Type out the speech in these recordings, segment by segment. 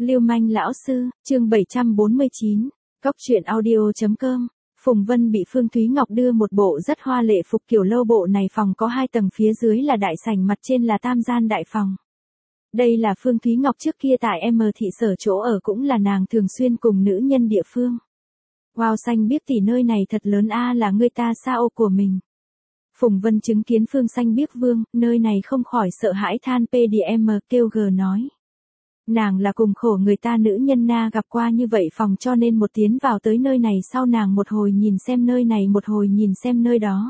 Lưu manh lão sư, chương 749, Cóc truyện audio.com. Phùng Vân bị Phương Thúy Ngọc đưa một bộ rất hoa lệ phục kiểu lâu, bộ này phòng có 2 tầng, phía dưới là đại sảnh, mặt trên là tam gian đại phòng. Đây là Phương Thúy Ngọc trước kia tại M thị sở chỗ ở, cũng là nàng thường xuyên cùng nữ nhân địa phương. Wow, xanh biếc tỷ, nơi này thật lớn a, là người ta sao của mình. Phùng Vân chứng kiến Phương xanh biếc vương, nơi này không khỏi sợ hãi than PDM kêu g nói. Nàng là cùng khổ người ta nữ nhân na, gặp qua như vậy phòng, cho nên một tiến vào tới nơi này sau nàng một hồi nhìn xem nơi này, một hồi nhìn xem nơi đó.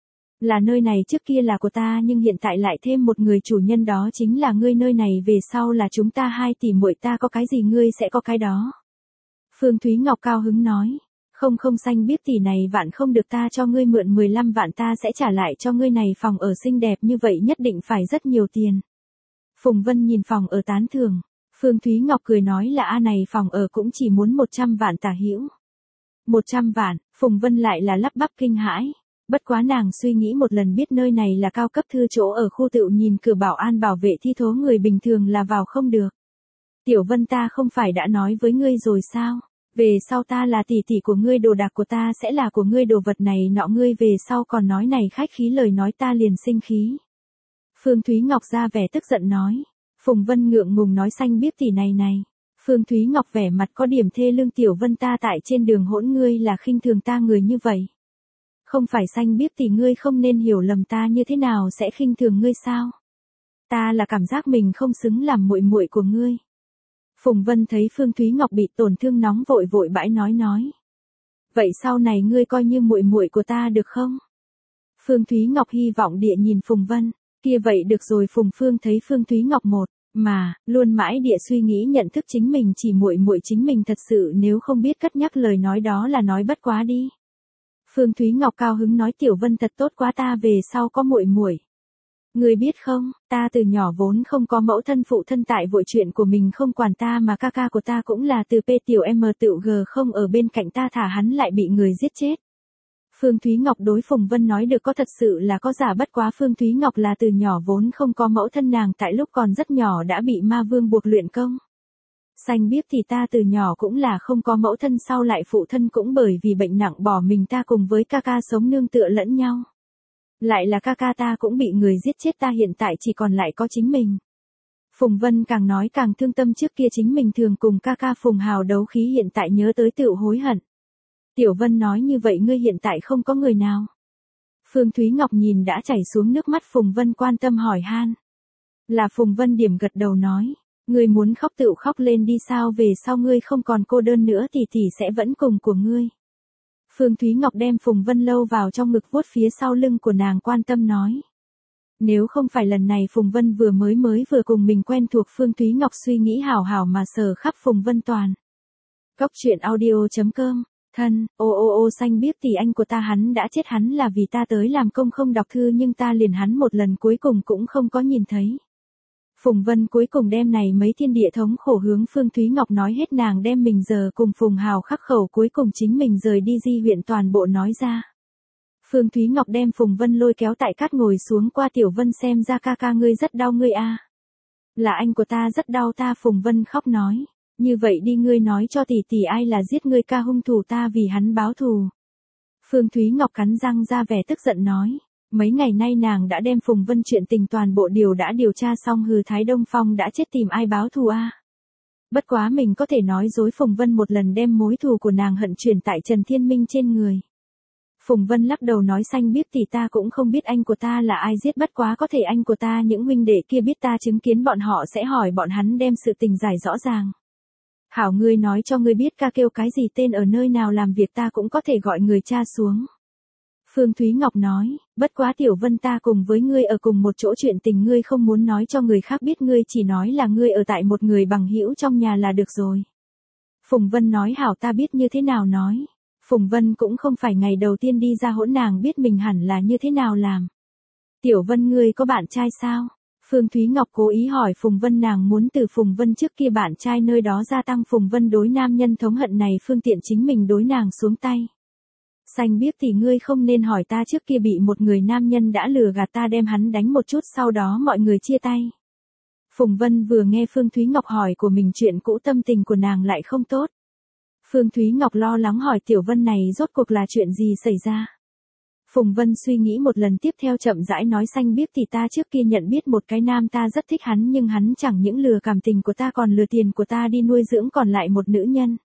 Là nơi này trước kia là của ta, nhưng hiện tại lại thêm một người chủ nhân, đó chính là ngươi, nơi này về sau là chúng ta 2 tỷ muội, ta có cái gì ngươi sẽ có cái đó. Phương Thúy Ngọc cao hứng nói. Không xanh biếc tỷ, này vạn không được, ta cho ngươi mượn 15 vạn, ta sẽ trả lại cho ngươi, này phòng ở xinh đẹp như vậy nhất định phải rất nhiều tiền. Phùng Vân nhìn phòng ở tán thưởng. Phương Thúy Ngọc cười nói là a, này phòng ở cũng chỉ muốn 100 vạn tả hữu. 100 vạn, Phùng Vân lại là lắp bắp kinh hãi. Bất quá nàng suy nghĩ một lần, biết nơi này là cao cấp thư chỗ ở khu tựu, nhìn cửa bảo an bảo vệ thi thố, người bình thường là vào không được. Tiểu Vân, ta không phải đã nói với ngươi rồi sao? Về sau ta là tỷ tỷ của ngươi, đồ đạc của ta sẽ là của ngươi, đồ vật này nọ ngươi về sau còn nói này khách khí lời nói, ta liền sinh khí. Phương Thúy Ngọc ra vẻ tức giận nói. Phùng Vân ngượng ngùng nói, xanh biếc tỷ này. Phương Thúy Ngọc vẻ mặt có điểm thê lương, Tiểu Vân, ta tại trên đường hỗn, ngươi là khinh thường ta người như vậy. Không phải xanh biếc tỷ, ngươi không nên hiểu lầm, ta như thế nào sẽ khinh thường ngươi sao? Ta là cảm giác mình không xứng làm muội muội của ngươi. Phùng Vân thấy Phương Thúy Ngọc bị tổn thương, nóng vội bãi nói. Vậy sau này ngươi coi như muội muội của ta được không? Phương Thúy Ngọc hy vọng địa nhìn Phùng Vân. Kia vậy được rồi. Phùng Phương thấy Phương Thúy Ngọc luôn mãi địa suy nghĩ, nhận thức chính mình chỉ muội chính mình, thật sự nếu không biết cất nhắc lời nói đó là nói bất quá đi. Phương Thúy Ngọc cao hứng nói, Tiểu Vân thật tốt quá, ta về sau có muội. Ngươi biết không, ta từ nhỏ vốn không có mẫu thân, phụ thân tại vội chuyện của mình không quản ta, mà ca của ta cũng là từ P tiểu M tiểu G không ở bên cạnh ta, thả hắn lại bị người giết chết. Phương Thúy Ngọc đối Phùng Vân nói, được, có thật sự là có giả, bất quá Phương Thúy Ngọc là từ nhỏ vốn không có mẫu thân, nàng tại lúc còn rất nhỏ đã bị ma vương buộc luyện công. Xanh biếc thì ta từ nhỏ cũng là không có mẫu thân, sau lại phụ thân cũng bởi vì bệnh nặng bỏ mình, ta cùng với ca sống nương tựa lẫn nhau. Lại là ca ta cũng bị người giết chết, ta hiện tại chỉ còn lại có chính mình. Phùng Vân càng nói càng thương tâm, trước kia chính mình thường cùng ca Phùng Hào đấu khí, hiện tại nhớ tới tựu hối hận. Tiểu Vân nói, như vậy ngươi hiện tại không có người nào? Phương Thúy Ngọc nhìn đã chảy xuống nước mắt Phùng Vân, quan tâm hỏi han. Là Phùng Vân điểm gật đầu nói. Ngươi muốn khóc tựu khóc lên đi, sao về sau ngươi không còn cô đơn nữa, tỷ sẽ vẫn cùng của ngươi. Phương Thúy Ngọc đem Phùng Vân lâu vào trong ngực, vuốt phía sau lưng của nàng, quan tâm nói. Nếu không phải lần này Phùng Vân vừa vừa cùng mình quen thuộc, Phương Thúy Ngọc suy nghĩ hảo mà sờ khắp Phùng Vân toàn. Cóc truyện audio.com. Thân, ô xanh biếc tỷ, anh của ta hắn đã chết, hắn là vì ta tới làm công không đọc thư, nhưng ta liền hắn một lần cuối cùng cũng không có nhìn thấy. Phùng Vân cuối cùng đem này mấy thiên địa thống khổ hướng Phương Thúy Ngọc nói hết, nàng đem mình giờ cùng Phùng Hào khắc khẩu cuối cùng chính mình rời đi Di huyện toàn bộ nói ra. Phương Thúy Ngọc đem Phùng Vân lôi kéo tại cát ngồi xuống, qua Tiểu Vân, xem ra ca ngươi rất đau ngươi a. Là anh của ta rất đau ta, Phùng Vân khóc nói. Như vậy đi, ngươi nói cho tỷ ai là giết ngươi ca, hung thủ, ta vì hắn báo thù. Phương Thúy Ngọc cắn răng ra vẻ tức giận nói. Mấy ngày nay nàng đã đem Phùng Vân chuyện tình toàn bộ đã điều tra xong, hừ, Thái Đông Phong đã chết, tìm ai báo thù a? Bất quá mình có thể nói dối Phùng Vân một lần, đem mối thù của nàng hận chuyển tại Trần Thiên Minh trên người. Phùng Vân lắc đầu nói, xanh biết tỷ, ta cũng không biết anh của ta là ai giết, bất quá có thể anh của ta những huynh đệ kia biết, ta chứng kiến bọn họ sẽ hỏi bọn hắn đem sự tình giải rõ ràng. Hảo, ngươi nói cho ngươi biết ca kêu cái gì, tên ở nơi nào làm việc, ta cũng có thể gọi người tra xuống. Phương Thúy Ngọc nói, bất quá Tiểu Vân, ta cùng với ngươi ở cùng một chỗ, chuyện tình ngươi không muốn nói cho người khác biết, ngươi chỉ nói là ngươi ở tại một người bằng hữu trong nhà là được rồi. Phùng Vân nói, hảo, ta biết như thế nào nói. Phùng Vân cũng không phải ngày đầu tiên đi ra hỗn, nàng biết mình hẳn là như thế nào làm. Tiểu Vân, ngươi có bạn trai sao? Phương Thúy Ngọc cố ý hỏi Phùng Vân, nàng muốn từ Phùng Vân trước kia bạn trai nơi đó gia tăng Phùng Vân đối nam nhân thống hận này, phương tiện chính mình đối nàng xuống tay. Xanh biết thì ngươi không nên hỏi, ta trước kia bị một người nam nhân đã lừa gạt ta, đem hắn đánh một chút, sau đó mọi người chia tay. Phùng Vân vừa nghe Phương Thúy Ngọc hỏi của mình chuyện cũ tâm tình của nàng lại không tốt. Phương Thúy Ngọc lo lắng hỏi Tiểu Vân này rốt cuộc là chuyện gì xảy ra. Phùng Vân suy nghĩ một lần tiếp theo chậm rãi nói xanh biếc thì ta trước kia nhận biết một cái nam ta rất thích hắn nhưng hắn chẳng những lừa cảm tình của ta còn lừa tiền của ta đi nuôi dưỡng còn lại một nữ nhân.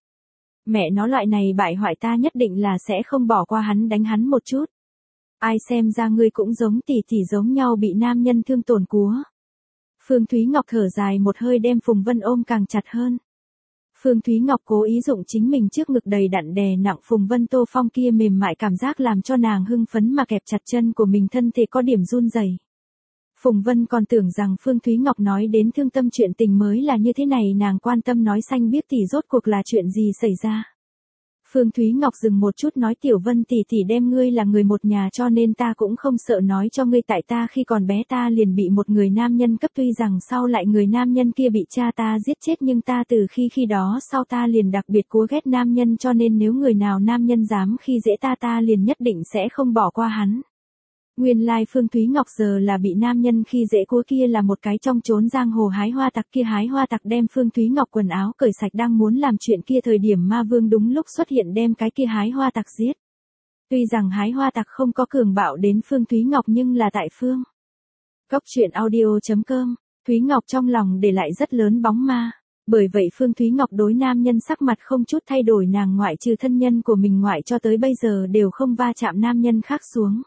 Mẹ nó loại này bại hoại ta nhất định là sẽ không bỏ qua hắn đánh hắn một chút. Ai xem ra ngươi cũng giống tỷ tỷ giống nhau bị nam nhân thương tổn cúa. Phương Thúy Ngọc thở dài một hơi đem Phùng Vân ôm càng chặt hơn. Phương Thúy Ngọc cố ý dụng chính mình trước ngực đầy đặn đè nặng Phùng Vân Tô Phong kia mềm mại cảm giác làm cho nàng hưng phấn mà kẹp chặt chân của mình thân thể có điểm run rẩy. Phùng Vân còn tưởng rằng Phương Thúy Ngọc nói đến thương tâm chuyện tình mới là như thế này nàng quan tâm nói xanh biết tỷ rốt cuộc là chuyện gì xảy ra. Phương Thúy Ngọc dừng một chút nói Tiểu Vân tỷ tỷ đem ngươi là người một nhà cho nên ta cũng không sợ nói cho ngươi tại ta khi còn bé ta liền bị một người nam nhân cấp tuy rằng sau lại người nam nhân kia bị cha ta giết chết nhưng ta từ khi đó sau ta liền đặc biệt cố ghét nam nhân cho nên nếu người nào nam nhân dám khi dễ ta liền nhất định sẽ không bỏ qua hắn. Nguyên lai Phương Thúy Ngọc giờ là bị nam nhân khi dễ cố kia là một cái trong chốn giang hồ hái hoa tặc kia hái hoa tặc đem Phương Thúy Ngọc quần áo cởi sạch đang muốn làm chuyện kia thời điểm ma vương đúng lúc xuất hiện đem cái kia hái hoa tặc giết. Tuy rằng hái hoa tặc không có cường bạo đến Phương Thúy Ngọc nhưng là tại Phương. Góc truyện audio.com, Thúy Ngọc trong lòng để lại rất lớn bóng ma. Bởi vậy Phương Thúy Ngọc đối nam nhân sắc mặt không chút thay đổi nàng ngoại trừ thân nhân của mình ngoại cho tới bây giờ đều không va chạm nam nhân khác xuống.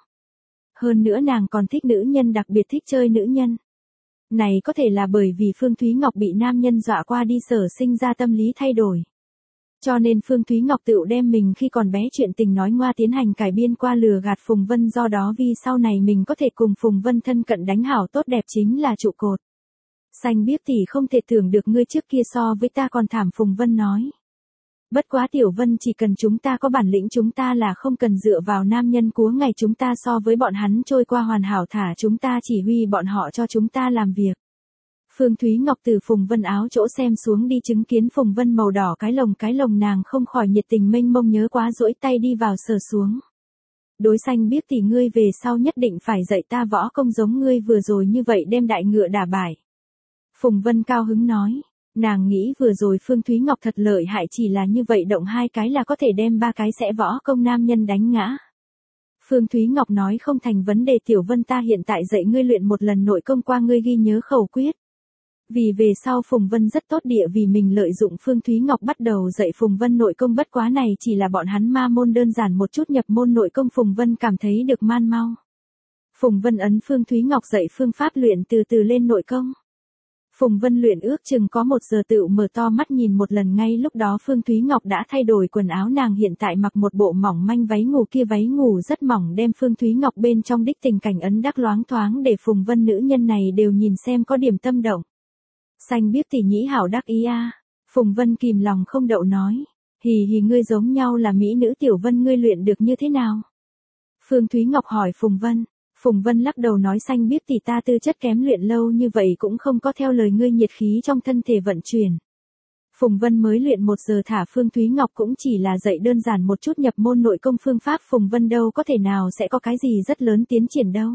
Hơn nữa nàng còn thích nữ nhân đặc biệt thích chơi nữ nhân. Này có thể là bởi vì Phương Thúy Ngọc bị nam nhân dọa qua đi sở sinh ra tâm lý thay đổi. Cho nên Phương Thúy Ngọc tự đem mình khi còn bé chuyện tình nói ngoa tiến hành cải biên qua lừa gạt Phùng Vân do đó vì sau này mình có thể cùng Phùng Vân thân cận đánh hảo tốt đẹp chính là trụ cột. Xanh biết tỷ không thể tưởng được ngươi trước kia so với ta còn thảm Phùng Vân nói. Bất quá Tiểu Vân chỉ cần chúng ta có bản lĩnh chúng ta là không cần dựa vào nam nhân cúa ngày chúng ta so với bọn hắn trôi qua hoàn hảo thả chúng ta chỉ huy bọn họ cho chúng ta làm việc. Phương Thúy Ngọc từ Phùng Vân áo chỗ xem xuống đi chứng kiến Phùng Vân màu đỏ cái lồng nàng không khỏi nhiệt tình mênh mông nhớ quá duỗi tay đi vào sờ xuống. Đối xanh biết tỷ ngươi về sau nhất định phải dạy ta võ công giống ngươi vừa rồi như vậy đem đại ngựa đả bại. Phùng Vân cao hứng nói. Nàng nghĩ vừa rồi Phương Thúy Ngọc thật lợi hại chỉ là như vậy động hai cái là có thể đem ba cái sẽ võ công nam nhân đánh ngã. Phương Thúy Ngọc nói không thành vấn đề Tiểu Vân ta hiện tại dạy ngươi luyện một lần nội công qua ngươi ghi nhớ khẩu quyết. Vì về sau Phùng Vân rất tốt địa vì mình lợi dụng Phương Thúy Ngọc bắt đầu dạy Phùng Vân nội công bất quá này chỉ là bọn hắn ma môn đơn giản một chút nhập môn nội công Phùng Vân cảm thấy được man mau. Phùng Vân ấn Phương Thúy Ngọc dạy phương pháp luyện từ từ lên nội công. Phùng Vân luyện ước chừng có 1 giờ tựu mở to mắt nhìn một lần ngay lúc đó Phương Thúy Ngọc đã thay đổi quần áo nàng hiện tại mặc một bộ mỏng manh váy ngủ kia váy ngủ rất mỏng đem Phương Thúy Ngọc bên trong đích tình cảnh ấn đắc loáng thoáng để Phùng Vân nữ nhân này đều nhìn xem có điểm tâm động. Xanh biết tỷ nhĩ hảo đắc ý a. Phùng Vân kìm lòng không đậu nói. Hì ngươi giống nhau là mỹ nữ Tiểu Vân ngươi luyện được như thế nào? Phương Thúy Ngọc hỏi Phùng Vân. Phùng Vân lắc đầu nói xanh biết tỷ ta tư chất kém luyện lâu như vậy cũng không có theo lời ngươi nhiệt khí trong thân thể vận chuyển. Phùng Vân mới luyện 1 giờ thả Phương Thúy Ngọc cũng chỉ là dạy đơn giản một chút nhập môn nội công phương pháp Phùng Vân đâu có thể nào sẽ có cái gì rất lớn tiến triển đâu.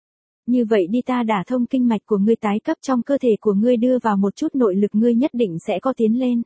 Như vậy đi ta đả thông kinh mạch của ngươi tái cấp trong cơ thể của ngươi đưa vào một chút nội lực ngươi nhất định sẽ có tiến lên.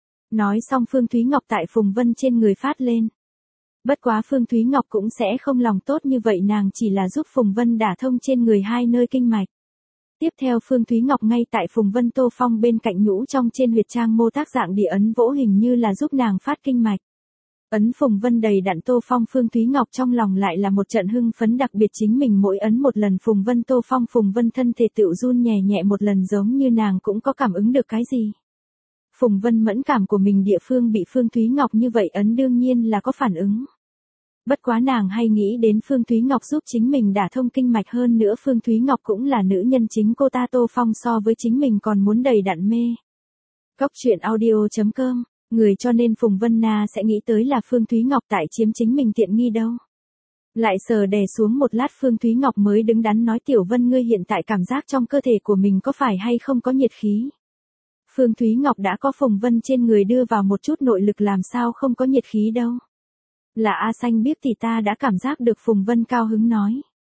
Nói xong Phương Thúy Ngọc tại Phùng Vân trên người phát lên. Bất quá Phương Thúy Ngọc cũng sẽ không lòng tốt như vậy nàng chỉ là giúp Phùng Vân đả thông trên người 2 nơi kinh mạch. Tiếp theo Phương Thúy Ngọc ngay tại Phùng Vân Tô Phong bên cạnh nhũ trong trên huyệt trang mô tác dạng địa ấn vỗ hình như là giúp nàng phát kinh mạch. Ấn Phùng Vân đầy đặn Tô Phong Phương Thúy Ngọc trong lòng lại là một trận hưng phấn đặc biệt chính mình mỗi ấn một lần Phùng Vân Tô Phong Phùng Vân thân thể tựu run nhẹ nhẹ một lần giống như nàng cũng có cảm ứng được cái gì. Phùng Vân mẫn cảm của mình địa phương bị Phương Thúy Ngọc như vậy ấn đương nhiên là có phản ứng. Bất quá nàng hay nghĩ đến Phương Thúy Ngọc giúp chính mình đả thông kinh mạch hơn nữa Phương Thúy Ngọc cũng là nữ nhân chính cô ta Tô Phong so với chính mình còn muốn đầy đặn mê. Góc truyện audio.com, người cho nên Phùng Vân Na sẽ nghĩ tới là Phương Thúy Ngọc tại chiếm chính mình tiện nghi đâu. Lại sờ đè xuống một lát Phương Thúy Ngọc mới đứng đắn nói Tiểu Vân ngươi hiện tại cảm giác trong cơ thể của mình có phải hay không có nhiệt khí. Phương Thúy Ngọc đã có Phùng Vân trên người đưa vào một chút nội lực làm sao không có nhiệt khí đâu. Là A xanh biết thì ta đã cảm giác được Phùng Vân cao hứng nói.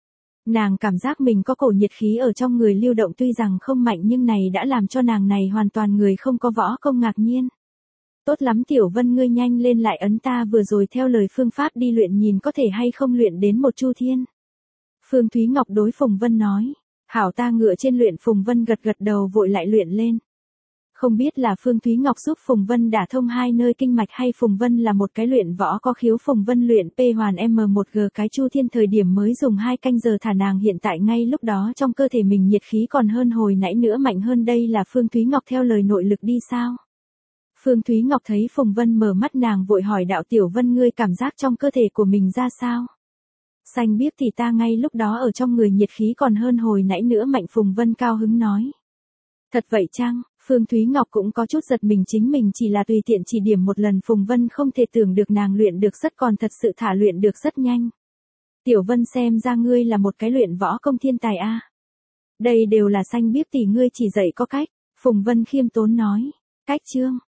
Nàng cảm giác mình có cổ nhiệt khí ở trong người lưu động tuy rằng không mạnh nhưng này đã làm cho nàng này hoàn toàn người không có võ công ngạc nhiên. Tốt lắm Tiểu Vân ngươi nhanh lên lại ấn ta vừa rồi theo lời phương pháp đi luyện nhìn có thể hay không luyện đến một chu thiên. Phương Thúy Ngọc đối Phùng Vân nói. Hảo ta ngựa trên luyện Phùng Vân gật gật đầu vội lại luyện lên. Không biết là Phương Thúy Ngọc giúp Phùng Vân đả thông hai nơi kinh mạch hay Phùng Vân là một cái luyện võ có khiếu Phùng Vân luyện P hoàn M1G cái chu thiên thời điểm mới dùng 2 canh giờ thả nàng hiện tại ngay lúc đó trong cơ thể mình nhiệt khí còn hơn hồi nãy nữa mạnh hơn đây là Phương Thúy Ngọc theo lời nội lực đi sao? Phương Thúy Ngọc thấy Phùng Vân mở mắt nàng vội hỏi đạo Tiểu Vân ngươi cảm giác trong cơ thể của mình ra sao? Xanh biếc thì ta ngay lúc đó ở trong người nhiệt khí còn hơn hồi nãy nữa mạnh Phùng Vân cao hứng nói. Thật vậy chăng? Phương Thúy Ngọc cũng có chút giật mình chính mình chỉ là tùy tiện chỉ điểm một lần Phùng Vân không thể tưởng được nàng luyện được rất còn thật sự thả luyện được rất nhanh. Tiểu Vân xem ra ngươi là một cái luyện võ công thiên tài a. Đây đều là xanh biếc tỷ ngươi chỉ dạy có cách, Phùng Vân khiêm tốn nói. Cách chương